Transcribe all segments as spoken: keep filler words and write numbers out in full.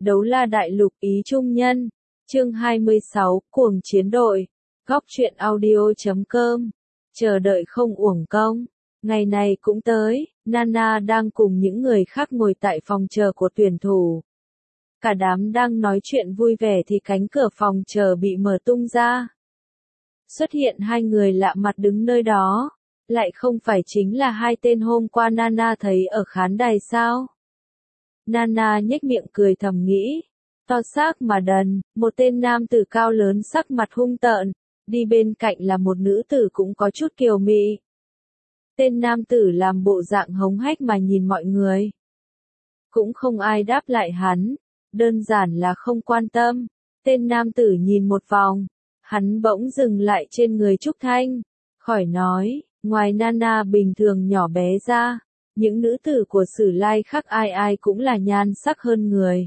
Đấu la đại lục ý trung nhân. Chương hai mươi sáu, cuồng chiến đội. Góc truyện audio chấm com. Chờ đợi không uổng công. Ngày này cũng tới, Nana đang cùng những người khác ngồi tại phòng chờ của tuyển thủ. Cả đám đang nói chuyện vui vẻ thì cánh cửa phòng chờ bị mở tung ra. Xuất hiện hai người lạ mặt đứng nơi đó. Lại không phải chính là hai tên hôm qua Nana thấy ở khán đài sao? Nana nhếch miệng cười thầm nghĩ. To xác mà đần, một tên nam tử cao lớn sắc mặt hung tợn, đi bên cạnh là một nữ tử cũng có chút kiều mị. Tên nam tử làm bộ dạng hống hách mà nhìn mọi người. Cũng không ai đáp lại hắn, đơn giản là không quan tâm. Tên nam tử nhìn một vòng, hắn bỗng dừng lại trên người Trúc Thanh, khỏi nói, ngoài Nana bình thường nhỏ bé ra, những nữ tử của Sử Lai khác ai ai cũng là nhan sắc hơn người.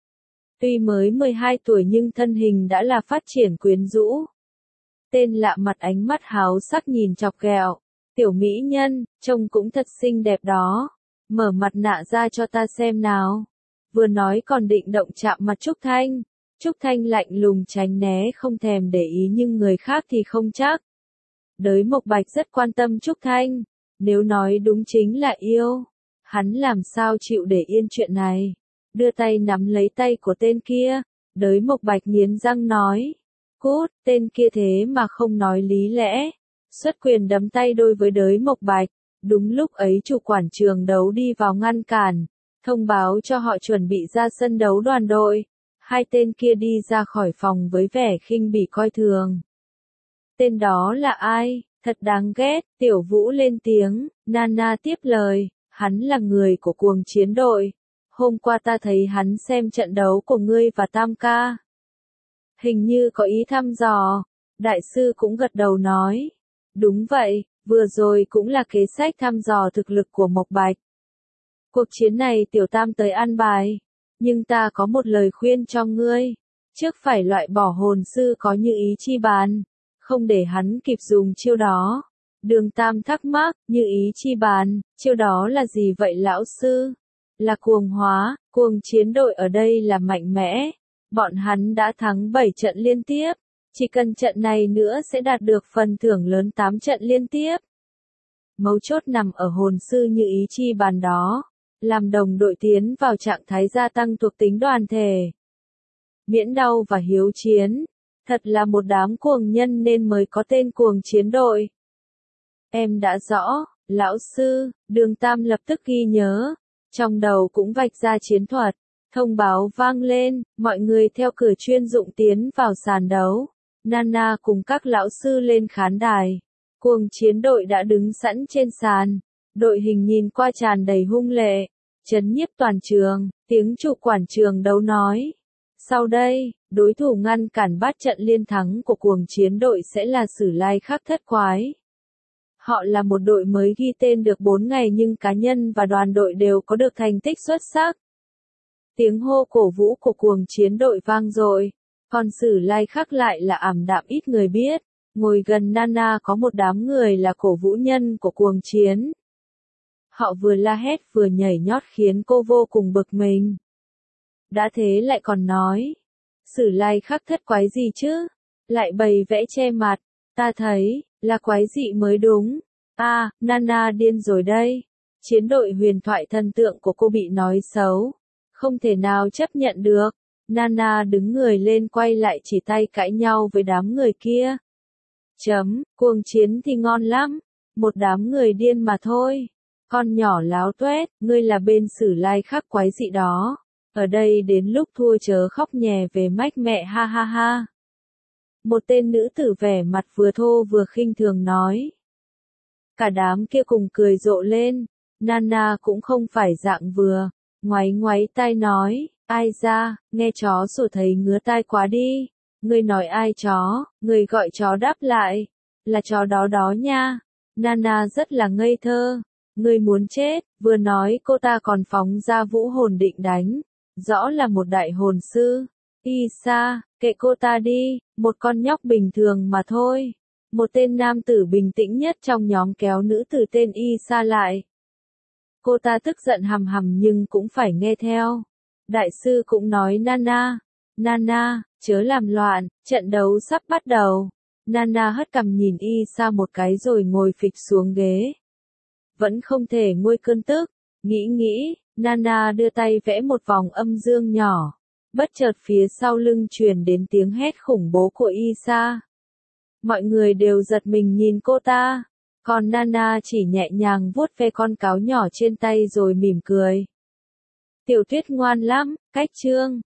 Tuy mới mười hai tuổi nhưng thân hình đã là phát triển quyến rũ. Tên lạ mặt ánh mắt háo sắc nhìn chọc ghẹo. Tiểu mỹ nhân, trông cũng thật xinh đẹp đó. Mở mặt nạ ra cho ta xem nào. Vừa nói còn định động chạm mặt Trúc Thanh. Trúc Thanh lạnh lùng tránh né không thèm để ý nhưng người khác thì không chắc. Đới Mộc Bạch rất quan tâm Trúc Thanh. Nếu nói đúng chính là yêu. Hắn làm sao chịu để yên chuyện này. Đưa tay nắm lấy tay của tên kia. Đới Mộc Bạch nghiến răng nói. Cút, tên kia thế mà không nói lý lẽ. Xuất quyền đấm tay đôi với Đới Mộc Bạch. Đúng lúc ấy chủ quản trường đấu đi vào ngăn cản. Thông báo cho họ chuẩn bị ra sân đấu đoàn đội. Hai tên kia đi ra khỏi phòng với vẻ khinh bỉ coi thường. Tên đó là ai? Thật đáng ghét. Tiểu Vũ lên tiếng. Nana tiếp lời. Hắn là người của cuồng chiến đội. Hôm qua ta thấy hắn xem trận đấu của ngươi và Tam ca. Hình như có ý thăm dò. Đại sư cũng gật đầu nói. Đúng vậy, vừa rồi cũng là kế sách thăm dò thực lực của Mộc Bạch. Cuộc chiến này Tiểu Tam tới an bài. Nhưng ta có một lời khuyên cho ngươi. Trước phải loại bỏ hồn sư có như ý chi bàn. Không để hắn kịp dùng chiêu đó. Đường Tam thắc mắc, như ý chi bàn, chiêu đó là gì vậy lão sư? Là cuồng hóa, cuồng chiến đội ở đây là mạnh mẽ. Bọn hắn đã thắng bảy trận liên tiếp. Chỉ cần trận này nữa sẽ đạt được phần thưởng lớn tám trận liên tiếp. Mấu chốt nằm ở hồn sư như ý chi bàn đó. Làm đồng đội tiến vào trạng thái gia tăng thuộc tính đoàn thể. Miễn đau và hiếu chiến. Thật là một đám cuồng nhân nên mới có tên cuồng chiến đội. Em đã rõ, lão sư, Đường Tam lập tức ghi nhớ. Trong đầu cũng vạch ra chiến thuật. Thông báo vang lên, mọi người theo cửa chuyên dụng tiến vào sàn đấu. Nana cùng các lão sư lên khán đài. Cuồng chiến đội đã đứng sẵn trên sàn. Đội hình nhìn qua tràn đầy hung lệ. Chấn nhiếp toàn trường, tiếng chủ quản trường đấu nói. Sau đây, đối thủ ngăn cản bát trận liên thắng của cuồng chiến đội sẽ là Sử Lai Khắc Thất Quái. Họ là một đội mới ghi tên được bốn ngày nhưng cá nhân và đoàn đội đều có được thành tích xuất sắc. Tiếng hô cổ vũ của cuồng chiến đội vang dội, còn Sử Lai Khắc lại là ảm đạm ít người biết. Ngồi gần Nana có một đám người là cổ vũ nhân của cuồng chiến. Họ vừa la hét vừa nhảy nhót khiến cô vô cùng bực mình. Đã thế lại còn nói. Sử Lai Khắc Thất Quái gì chứ? Lại bày vẽ che mặt. Ta thấy, là quái dị mới đúng. À, Nana điên rồi đây. Chiến đội huyền thoại thần tượng của cô bị nói xấu. Không thể nào chấp nhận được. Nana đứng người lên quay lại chỉ tay cãi nhau với đám người kia. Chấm, cuồng chiến thì ngon lắm. Một đám người điên mà thôi. Con nhỏ láo tuét, ngươi là bên Sử Lai Khắc Quái dị đó. Ở đây đến lúc thua chớ khóc nhè về mách mẹ ha ha ha. Một tên nữ tử vẻ mặt vừa thô vừa khinh thường nói. Cả đám kia cùng cười rộ lên. Nana cũng không phải dạng vừa. Ngoáy ngoáy tai nói. Ai ra, nghe chó sủa thấy ngứa tai quá đi. Ngươi nói ai chó, người gọi chó đáp lại. Là chó đó đó nha. Nana rất là ngây thơ. Ngươi muốn chết, vừa nói cô ta còn phóng ra vũ hồn định đánh. Rõ là một đại hồn sư. Isa, kệ cô ta đi, một con nhóc bình thường mà thôi. Một tên nam tử bình tĩnh nhất trong nhóm kéo nữ tử tên Isa lại. Cô ta tức giận hầm hầm nhưng cũng phải nghe theo. Đại sư cũng nói Nana, Nana, chớ làm loạn, trận đấu sắp bắt đầu. Nana hất cằm nhìn Isa một cái rồi ngồi phịch xuống ghế. Vẫn không thể nguôi cơn tức, nghĩ nghĩ, Nana đưa tay vẽ một vòng âm dương nhỏ. Bất chợt phía sau lưng truyền đến tiếng hét khủng bố của Isa. Mọi người đều giật mình nhìn cô ta, còn Nana chỉ nhẹ nhàng vuốt ve con cáo nhỏ trên tay rồi mỉm cười. Tiểu Tuyết ngoan lắm, cách chương.